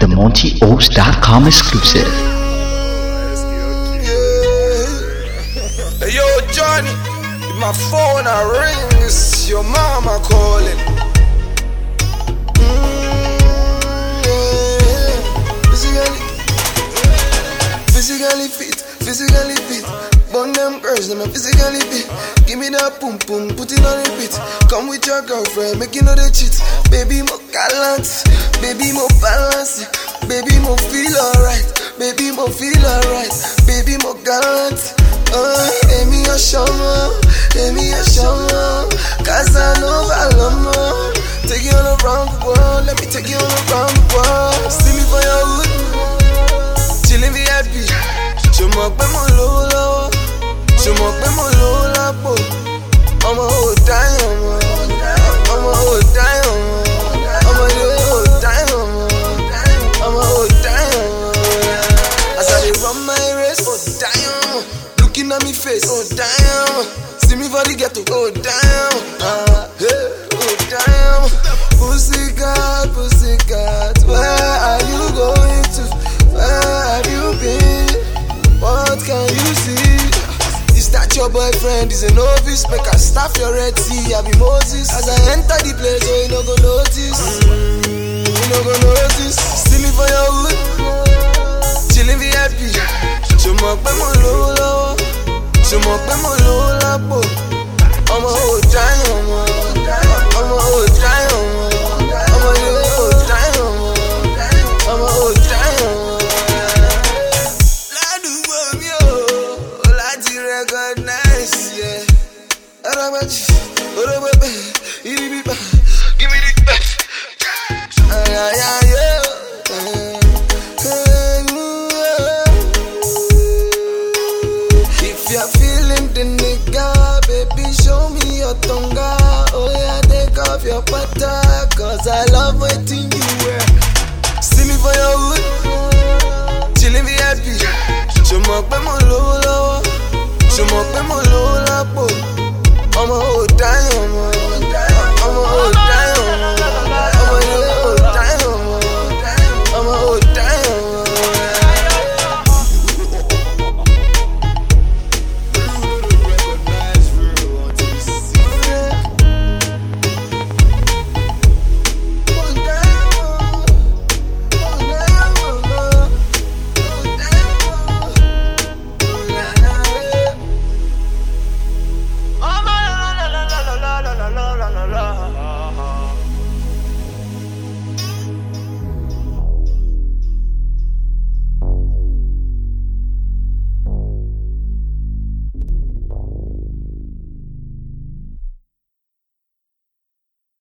the MontyOaks.com exclusive. Hey, yo, Johnny, if my phone rings, your mama calling. Physically fit. Burn them girls, them physically fit. Give me that pum pum, put it on repeat. Come with your girlfriend, make you know the cheat. Baby, mo gallant, baby, mo balance, baby, mo feel alright, baby, mo feel alright, baby, mo gallant. Amy a shama, Casanova Lama. Take you all around the world, let me take you all around the world. See me for your hood, chillin' VIP. Show me up mo low low, show me up mo low lapo. I'm a whole diamond, I'm a whole diamond, I'm a whole diamond, I'm a whole diamond. As I dey run my race, oh diamond. Looking at me face, oh damn. See me for the ghetto, oh damn. Hey, oh damn. Pussycat, where are you going to? Where have you been? What can you see? Is that your boyfriend? Is a novice? Make a staff your Red Sea. I be Moses. As I enter the place, oh you no go notice. You no go notice. See me for your hood, chillin' VIP. Show me up mo low low, show me up mo low lapo. I'm a whole diamond, I'm a whole diamond.